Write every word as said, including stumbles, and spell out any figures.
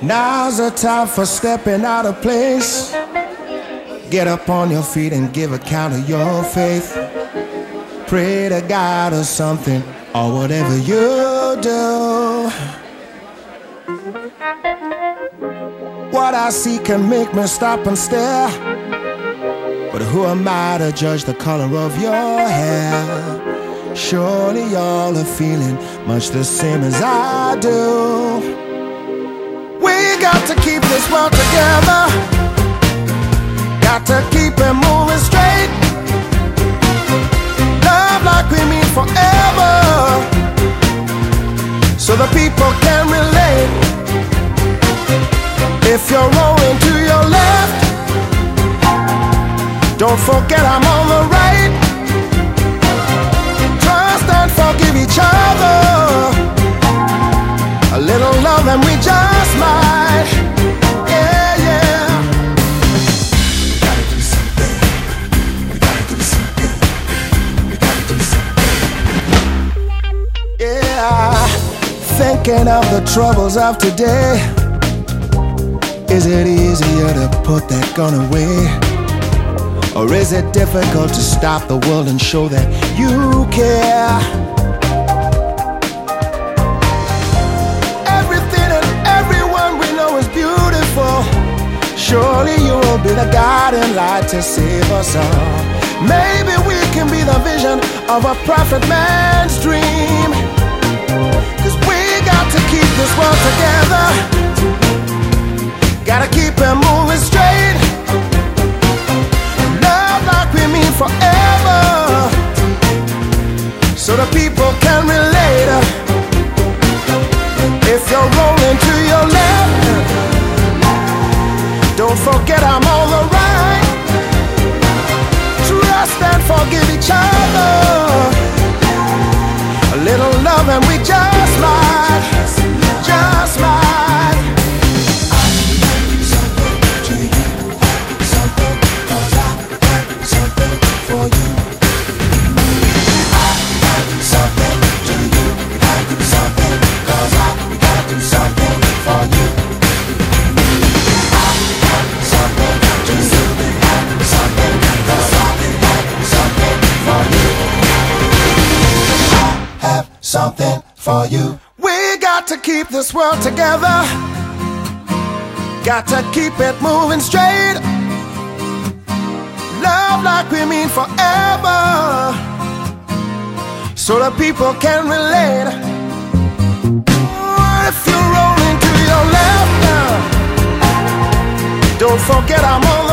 Now's the time for stepping out of place. Get up on your feet and give account of your faith. Pray to God or something, or whatever you do. What I see can make me stop and stare, but who am I to judge the color of your hair? Surely y'all are feeling much the same as I do. We got to keep this world together. Got to keep it moving straight. Love like we mean forever, so the people can relate. If you're rolling to your left, don't forget I'm on the right. Trust and forgive each other. A little love and we just might. Yeah, yeah. We gotta do something. We gotta do something. We gotta do something. Yeah. Thinking of the troubles of today. Is it easier to put that gun away? Or is it difficult to stop the world and show that you care? Everything and everyone we know is beautiful. Surely you will be the guiding light to save us all. Maybe we can be the vision of a prophet man's dream. Cause we got to keep this world together. Gotta keep it moving straight. Love like we mean forever, so the people can relate. If you're rolling to your left, don't forget I'm on the right. Trust and forgive each other. A little love and we just might, just might. Something for you. We got to keep this world together. Got to keep it moving straight. Love like we mean forever, so the people can relate. If you're rolling to your left now, don't forget I'm on the